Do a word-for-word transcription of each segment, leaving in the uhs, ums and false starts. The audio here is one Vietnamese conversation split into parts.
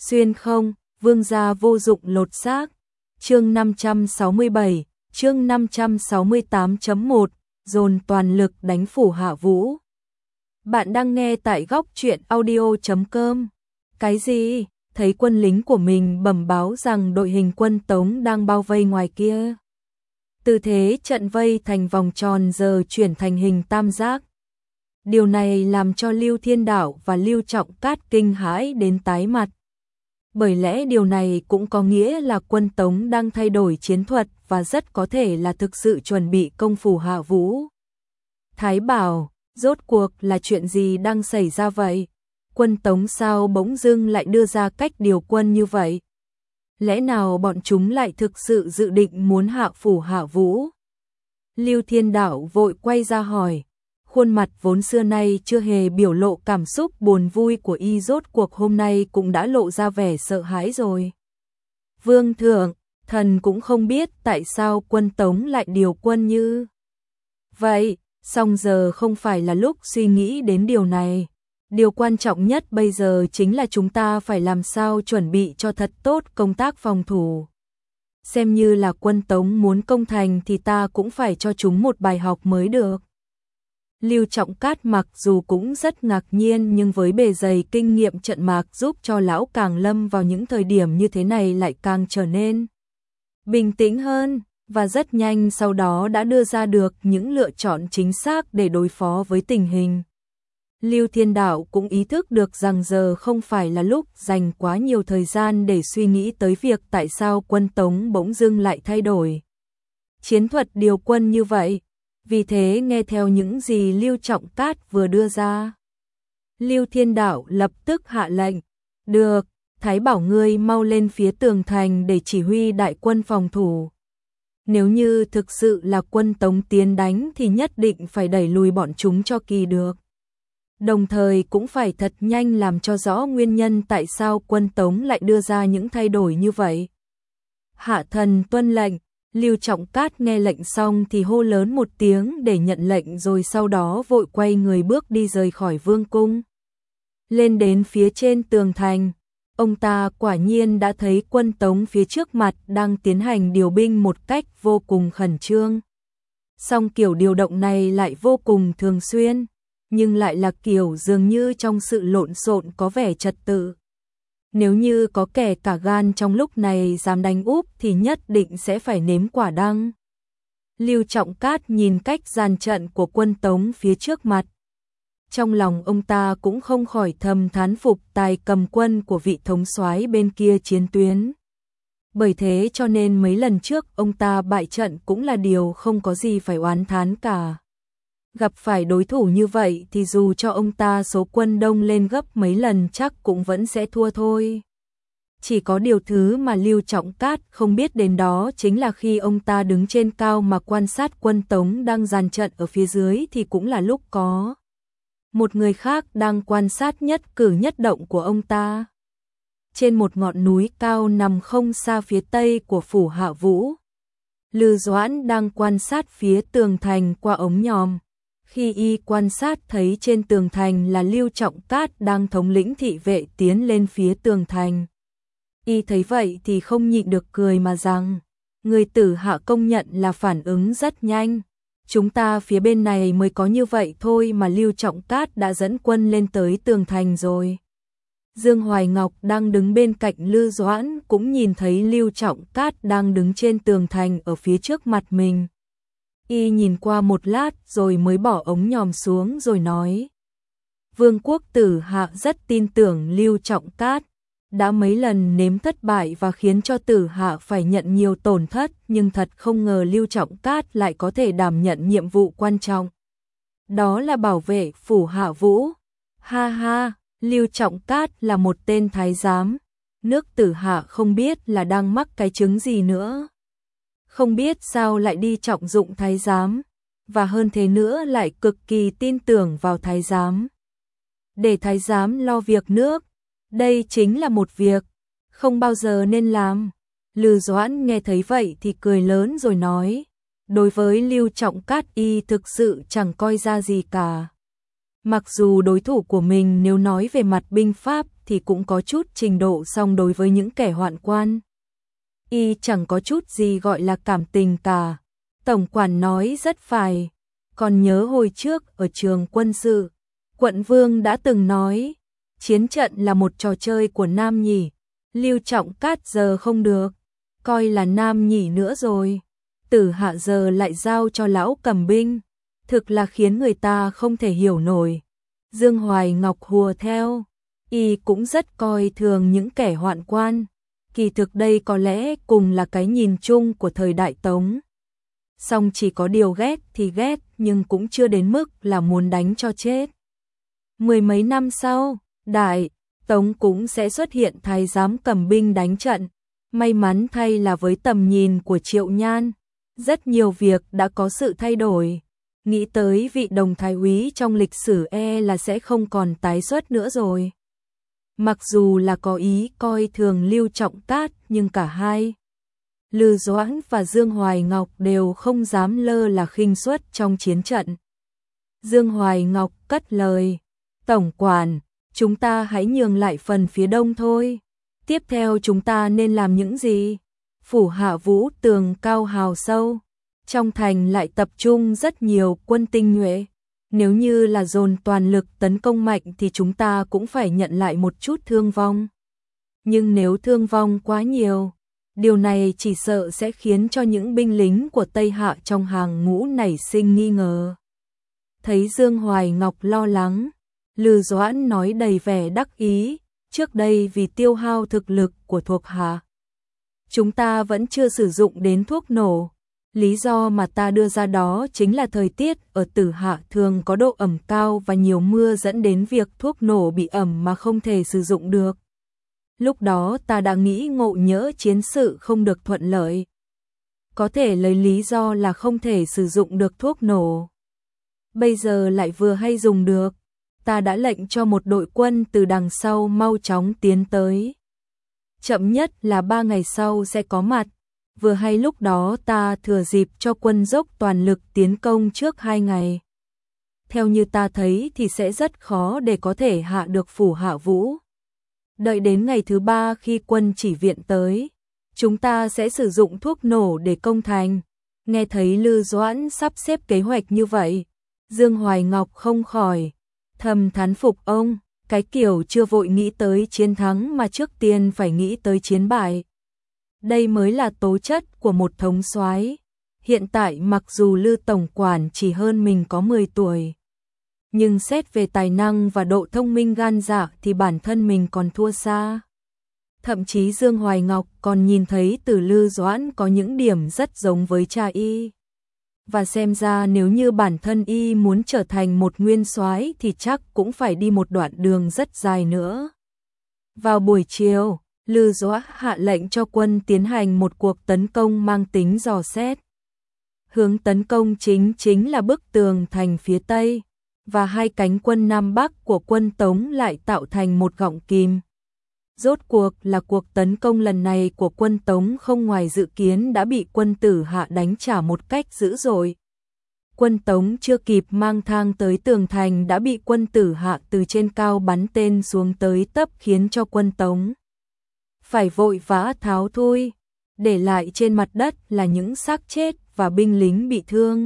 Xuyên không, vương gia vô dụng lột xác. Chương năm trăm sáu mươi bảy, chương năm trăm sáu mươi tám chấm một, dồn toàn lực đánh Phủ Hạ Vũ. Bạn đang nghe tại góc truyện audio chấm com. Cái gì? Thấy quân lính của mình bẩm báo rằng đội hình quân Tống đang bao vây ngoài kia. Tư thế trận vây thành vòng tròn giờ chuyển thành hình tam giác. Điều này làm cho Lưu Thiên Đạo và Lưu Trọng Cát kinh hãi đến tái mặt. Bởi lẽ điều này cũng có nghĩa là quân Tống đang thay đổi chiến thuật và rất có thể là thực sự chuẩn bị công Phủ Hạ Vũ. Thái bảo, rốt cuộc là chuyện gì đang xảy ra vậy? Quân Tống sao bỗng dưng lại đưa ra cách điều quân như vậy? Lẽ nào bọn chúng lại thực sự dự định muốn hạ Phủ Hạ Vũ? Lưu Thiên Đạo vội quay ra hỏi. Khuôn mặt vốn xưa nay chưa hề biểu lộ cảm xúc buồn vui của y rốt cuộc hôm nay cũng đã lộ ra vẻ sợ hãi rồi. Vương thượng, thần cũng không biết tại sao quân Tống lại điều quân như vậy, song giờ không phải là lúc suy nghĩ đến điều này. Điều quan trọng nhất bây giờ chính là chúng ta phải làm sao chuẩn bị cho thật tốt công tác phòng thủ. Xem như là quân Tống muốn công thành thì ta cũng phải cho chúng một bài học mới được. Lưu Trọng Cát mặc dù cũng rất ngạc nhiên nhưng với bề dày kinh nghiệm trận mạc giúp cho lão càng lâm vào những thời điểm như thế này lại càng trở nên bình tĩnh hơn và rất nhanh sau đó đã đưa ra được những lựa chọn chính xác để đối phó với tình hình. Lưu Thiên Đạo cũng ý thức được rằng giờ không phải là lúc dành quá nhiều thời gian để suy nghĩ tới việc tại sao quân Tống bỗng dưng lại thay đổi chiến thuật điều quân như vậy. Vì thế nghe theo những gì Lưu Trọng Cát vừa đưa ra, Lưu Thiên Đạo lập tức hạ lệnh. Được, Thái bảo ngươi mau lên phía tường thành để chỉ huy đại quân phòng thủ. Nếu như thực sự là quân Tống tiến đánh thì nhất định phải đẩy lùi bọn chúng cho kỳ được. Đồng thời cũng phải thật nhanh làm cho rõ nguyên nhân tại sao quân Tống lại đưa ra những thay đổi như vậy. Hạ thần tuân lệnh. Lưu Trọng Cát nghe lệnh xong thì hô lớn một tiếng để nhận lệnh rồi sau đó vội quay người bước đi rời khỏi vương cung. Lên đến phía trên tường thành, ông ta quả nhiên đã thấy quân Tống phía trước mặt đang tiến hành điều binh một cách vô cùng khẩn trương. Song kiểu điều động này lại vô cùng thường xuyên, nhưng lại là kiểu dường như trong sự lộn xộn có vẻ trật tự. Nếu như có kẻ cả gan trong lúc này dám đánh úp thì nhất định sẽ phải nếm quả đắng. Lưu Trọng Cát nhìn cách dàn trận của quân Tống phía trước mặt. Trong lòng ông ta cũng không khỏi thầm thán phục tài cầm quân của vị thống soái bên kia chiến tuyến. Bởi thế cho nên mấy lần trước ông ta bại trận cũng là điều không có gì phải oán thán cả. Gặp phải đối thủ như vậy thì dù cho ông ta số quân đông lên gấp mấy lần chắc cũng vẫn sẽ thua thôi. Chỉ có điều thứ mà Lưu Trọng Cát không biết đến đó chính là khi ông ta đứng trên cao mà quan sát quân Tống đang dàn trận ở phía dưới thì cũng là lúc có một người khác đang quan sát nhất cử nhất động của ông ta. Trên một ngọn núi cao nằm không xa phía tây của Phủ Hạ Vũ, Lư Doãn đang quan sát phía tường thành qua ống nhòm. Khi y quan sát thấy trên tường thành là Lưu Trọng Cát đang thống lĩnh thị vệ tiến lên phía tường thành. Y thấy vậy thì không nhịn được cười mà rằng, người Tử Hạ công nhận là phản ứng rất nhanh. Chúng ta phía bên này mới có như vậy thôi mà Lưu Trọng Cát đã dẫn quân lên tới tường thành rồi. Dương Hoài Ngọc đang đứng bên cạnh Lư Doãn cũng nhìn thấy Lưu Trọng Cát đang đứng trên tường thành ở phía trước mặt mình. Y nhìn qua một lát rồi mới bỏ ống nhòm xuống rồi nói. Vương quốc Tử Hạ rất tin tưởng Lưu Trọng Cát, đã mấy lần nếm thất bại và khiến cho Tử Hạ phải nhận nhiều tổn thất, nhưng thật không ngờ Lưu Trọng Cát lại có thể đảm nhận nhiệm vụ quan trọng. Đó là bảo vệ Phủ Hạ Vũ. Ha ha, Lưu Trọng Cát là một tên thái giám, nước Tử Hạ không biết là đang mắc cái chứng gì nữa. Không biết sao lại đi trọng dụng thái giám, và hơn thế nữa lại cực kỳ tin tưởng vào thái giám. Để thái giám lo việc nước, đây chính là một việc không bao giờ nên làm. Lư Doãn nghe thấy vậy thì cười lớn rồi nói, đối với Lưu Trọng Cát y thực sự chẳng coi ra gì cả. Mặc dù đối thủ của mình nếu nói về mặt binh pháp thì cũng có chút trình độ, song đối với những kẻ hoạn quan, y chẳng có chút gì gọi là cảm tình cả. Tổng quản nói rất phải. Còn nhớ hồi trước ở trường quân sự, quận vương đã từng nói, chiến trận là một trò chơi của nam nhỉ. Lưu Trọng Cát giờ không được, coi là nam nhỉ nữa rồi. Tử Hạ giờ lại giao cho lão cầm binh, thực là khiến người ta không thể hiểu nổi. Dương Hoài Ngọc hùa theo, y cũng rất coi thường những kẻ hoạn quan. Kỳ thực đây có lẽ cùng là cái nhìn chung của thời đại Tống. Song chỉ có điều ghét thì ghét, nhưng cũng chưa đến mức là muốn đánh cho chết. Mười mấy năm sau, Đại Tống cũng sẽ xuất hiện thái giám cầm binh đánh trận. May mắn thay là với tầm nhìn của Triệu Nhan, rất nhiều việc đã có sự thay đổi. Nghĩ tới vị đồng thái úy trong lịch sử e là sẽ không còn tái xuất nữa rồi. Mặc dù là có ý coi thường Lưu Trọng Cát, nhưng cả hai, Lư Doãn và Dương Hoài Ngọc đều không dám lơ là khinh suất trong chiến trận. Dương Hoài Ngọc cất lời, tổng quản, chúng ta hãy nhường lại phần phía đông thôi. Tiếp theo chúng ta nên làm những gì? Phủ Hạ Vũ tường cao hào sâu, trong thành lại tập trung rất nhiều quân tinh nhuệ. Nếu như là dồn toàn lực tấn công mạnh thì chúng ta cũng phải nhận lại một chút thương vong. Nhưng nếu thương vong quá nhiều, điều này chỉ sợ sẽ khiến cho những binh lính của Tây Hạ trong hàng ngũ nảy sinh nghi ngờ. Thấy Dương Hoài Ngọc lo lắng, Lư Doãn nói đầy vẻ đắc ý, trước đây vì tiêu hao thực lực của thuộc hạ, chúng ta vẫn chưa sử dụng đến thuốc nổ. Lý do mà ta đưa ra đó chính là thời tiết ở Tử Hạ thường có độ ẩm cao và nhiều mưa, dẫn đến việc thuốc nổ bị ẩm mà không thể sử dụng được. Lúc đó ta đã nghĩ ngộ nhỡ chiến sự không được thuận lợi, có thể lấy lý do là không thể sử dụng được thuốc nổ. Bây giờ lại vừa hay dùng được, ta đã lệnh cho một đội quân từ đằng sau mau chóng tiến tới. Chậm nhất là ba ngày sau sẽ có mặt. Vừa hay lúc đó ta thừa dịp cho quân dốc toàn lực tiến công trước hai ngày. Theo như ta thấy thì sẽ rất khó để có thể hạ được Phủ Hạ Vũ. Đợi đến ngày thứ ba khi quân chỉ viện tới, chúng ta sẽ sử dụng thuốc nổ để công thành. Nghe thấy Lư Doãn sắp xếp kế hoạch như vậy, Dương Hoài Ngọc không khỏi thầm thán phục ông, cái kiểu chưa vội nghĩ tới chiến thắng mà trước tiên phải nghĩ tới chiến bại. Đây mới là tố chất của một thống soái. Hiện tại mặc dù Lư tổng quản chỉ hơn mình có mười tuổi, nhưng xét về tài năng và độ thông minh gan dạ thì bản thân mình còn thua xa. Thậm chí Dương Hoài Ngọc còn nhìn thấy từ Lư Doãn có những điểm rất giống với cha y. Và xem ra nếu như bản thân y muốn trở thành một nguyên soái thì chắc cũng phải đi một đoạn đường rất dài nữa. Vào buổi chiều, Lư Doãn hạ lệnh cho quân tiến hành một cuộc tấn công mang tính dò xét. Hướng tấn công chính chính là bức tường thành phía Tây, và hai cánh quân Nam Bắc của quân Tống lại tạo thành một gọng kìm. Rốt cuộc là cuộc tấn công lần này của quân Tống không ngoài dự kiến đã bị quân Tử Hạ đánh trả một cách dữ dội. Quân Tống chưa kịp mang thang tới tường thành đã bị quân Tử Hạ từ trên cao bắn tên xuống tới tấp, khiến cho quân Tống phải vội vã tháo thui, để lại trên mặt đất là những xác chết và binh lính bị thương.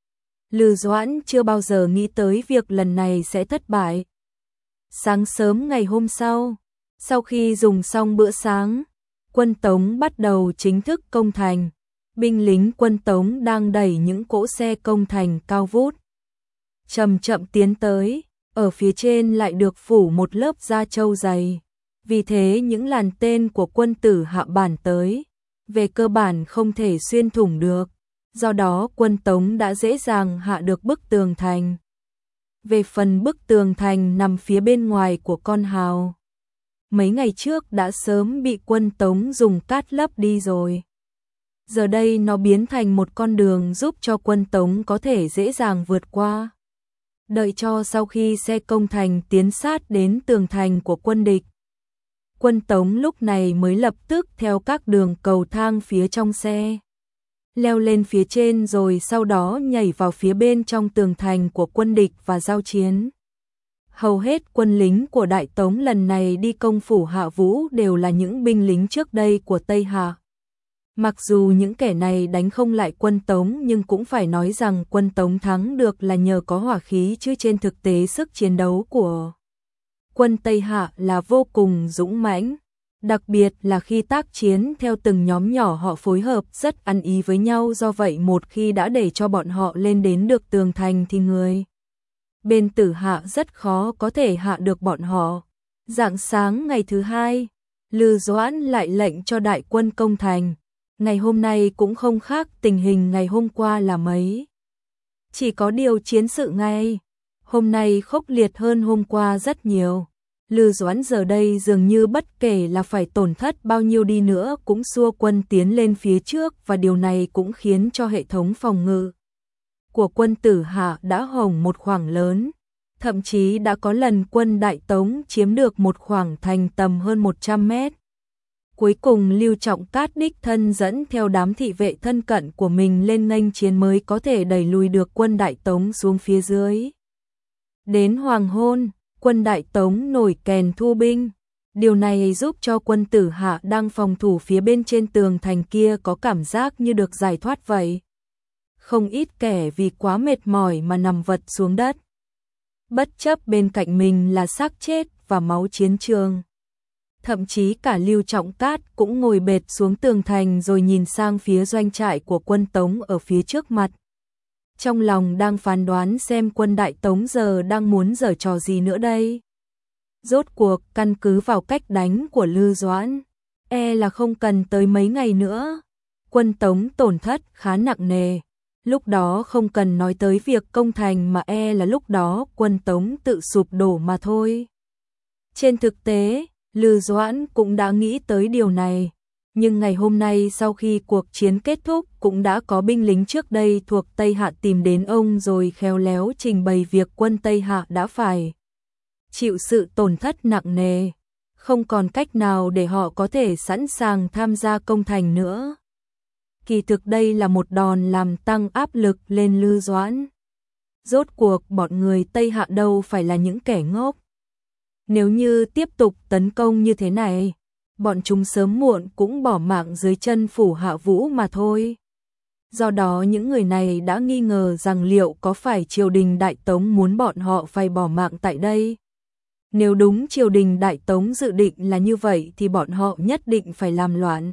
Lư Doãn chưa bao giờ nghĩ tới việc lần này sẽ thất bại. Sáng sớm ngày hôm sau, sau khi dùng xong bữa sáng, quân Tống bắt đầu chính thức công thành. Binh lính quân Tống đang đẩy những cỗ xe công thành cao vút, chậm chậm tiến tới, ở phía trên lại được phủ một lớp da trâu dày. Vì thế những làn tên của quân Tử Hạ bản tới, về cơ bản không thể xuyên thủng được. Do đó quân Tống đã dễ dàng hạ được bức tường thành. Về phần bức tường thành nằm phía bên ngoài của con hào, mấy ngày trước đã sớm bị quân Tống dùng cát lấp đi rồi. Giờ đây nó biến thành một con đường giúp cho quân Tống có thể dễ dàng vượt qua. Đợi cho sau khi xe công thành tiến sát đến tường thành của quân địch, quân Tống lúc này mới lập tức theo các đường cầu thang phía trong xe, leo lên phía trên rồi sau đó nhảy vào phía bên trong tường thành của quân địch và giao chiến. Hầu hết quân lính của Đại Tống lần này đi công phủ Hạ Vũ đều là những binh lính trước đây của Tây Hạ. Mặc dù những kẻ này đánh không lại quân Tống nhưng cũng phải nói rằng quân Tống thắng được là nhờ có hỏa khí chứ trên thực tế sức chiến đấu của quân Tây Hạ là vô cùng dũng mãnh. Đặc biệt là khi tác chiến theo từng nhóm nhỏ họ phối hợp rất ăn ý với nhau, do vậy một khi đã để cho bọn họ lên đến được tường thành thì người bên Tử Hạ rất khó có thể hạ được bọn họ. Rạng sáng ngày thứ hai, Lư Doãn lại lệnh cho đại quân công thành. Ngày hôm nay cũng không khác tình hình ngày hôm qua là mấy. Chỉ có điều chiến sự ngày hôm nay khốc liệt hơn hôm qua rất nhiều. Lư Doãn giờ đây dường như bất kể là phải tổn thất bao nhiêu đi nữa cũng xua quân tiến lên phía trước, và điều này cũng khiến cho hệ thống phòng ngự của quân Tử Hạ đã hỏng một khoảng lớn. Thậm chí đã có lần quân Đại Tống chiếm được một khoảng thành tầm hơn một trăm mét. Cuối cùng Lưu Trọng Cát đích thân dẫn theo đám thị vệ thân cận của mình lên nghênh chiến mới có thể đẩy lùi được quân Đại Tống xuống phía dưới. Đến hoàng hôn, quân Đại Tống nổi kèn thu binh. Điều này giúp cho quân Tử Hạ đang phòng thủ phía bên trên tường thành kia có cảm giác như được giải thoát vậy. Không ít kẻ vì quá mệt mỏi mà nằm vật xuống đất, bất chấp bên cạnh mình là xác chết và máu chiến trường. Thậm chí cả Lưu Trọng Cát cũng ngồi bệt xuống tường thành rồi nhìn sang phía doanh trại của quân Tống ở phía trước mặt. Trong lòng đang phán đoán xem quân Đại Tống giờ đang muốn giở trò gì nữa đây. Rốt cuộc căn cứ vào cách đánh của Lư Doãn, e là không cần tới mấy ngày nữa quân Tống tổn thất khá nặng nề. Lúc đó không cần nói tới việc công thành mà e là lúc đó quân Tống tự sụp đổ mà thôi. Trên thực tế, Lư Doãn cũng đã nghĩ tới điều này. Nhưng ngày hôm nay sau khi cuộc chiến kết thúc cũng đã có binh lính trước đây thuộc Tây Hạ tìm đến ông rồi khéo léo trình bày việc quân Tây Hạ đã phải chịu sự tổn thất nặng nề. Không còn cách nào để họ có thể sẵn sàng tham gia công thành nữa. Kỳ thực đây là một đòn làm tăng áp lực lên Lư Doãn. Rốt cuộc bọn người Tây Hạ đâu phải là những kẻ ngốc. Nếu như tiếp tục tấn công như thế này, bọn chúng sớm muộn cũng bỏ mạng dưới chân phủ Hạ Vũ mà thôi. Do đó những người này đã nghi ngờ rằng liệu có phải triều đình Đại Tống muốn bọn họ phải bỏ mạng tại đây. Nếu đúng triều đình Đại Tống dự định là như vậy thì bọn họ nhất định phải làm loạn.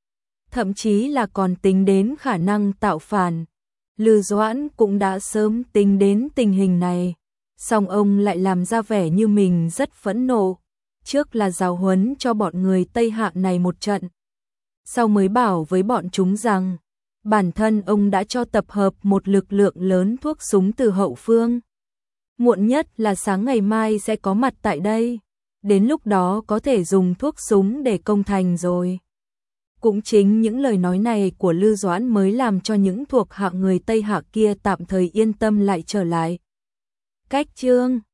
Thậm chí là còn tính đến khả năng tạo phản. Lư Doãn cũng đã sớm tính đến tình hình này. Song ông lại làm ra vẻ như mình rất phẫn nộ. Trước là giáo huấn cho bọn người Tây Hạ này một trận. Sau mới bảo với bọn chúng rằng bản thân ông đã cho tập hợp một lực lượng lớn thuốc súng từ hậu phương. Muộn nhất là sáng ngày mai sẽ có mặt tại đây. Đến lúc đó có thể dùng thuốc súng để công thành rồi. Cũng chính những lời nói này của Lư Doãn mới làm cho những thuộc hạ người Tây Hạ kia tạm thời yên tâm lại trở lại. Cách chương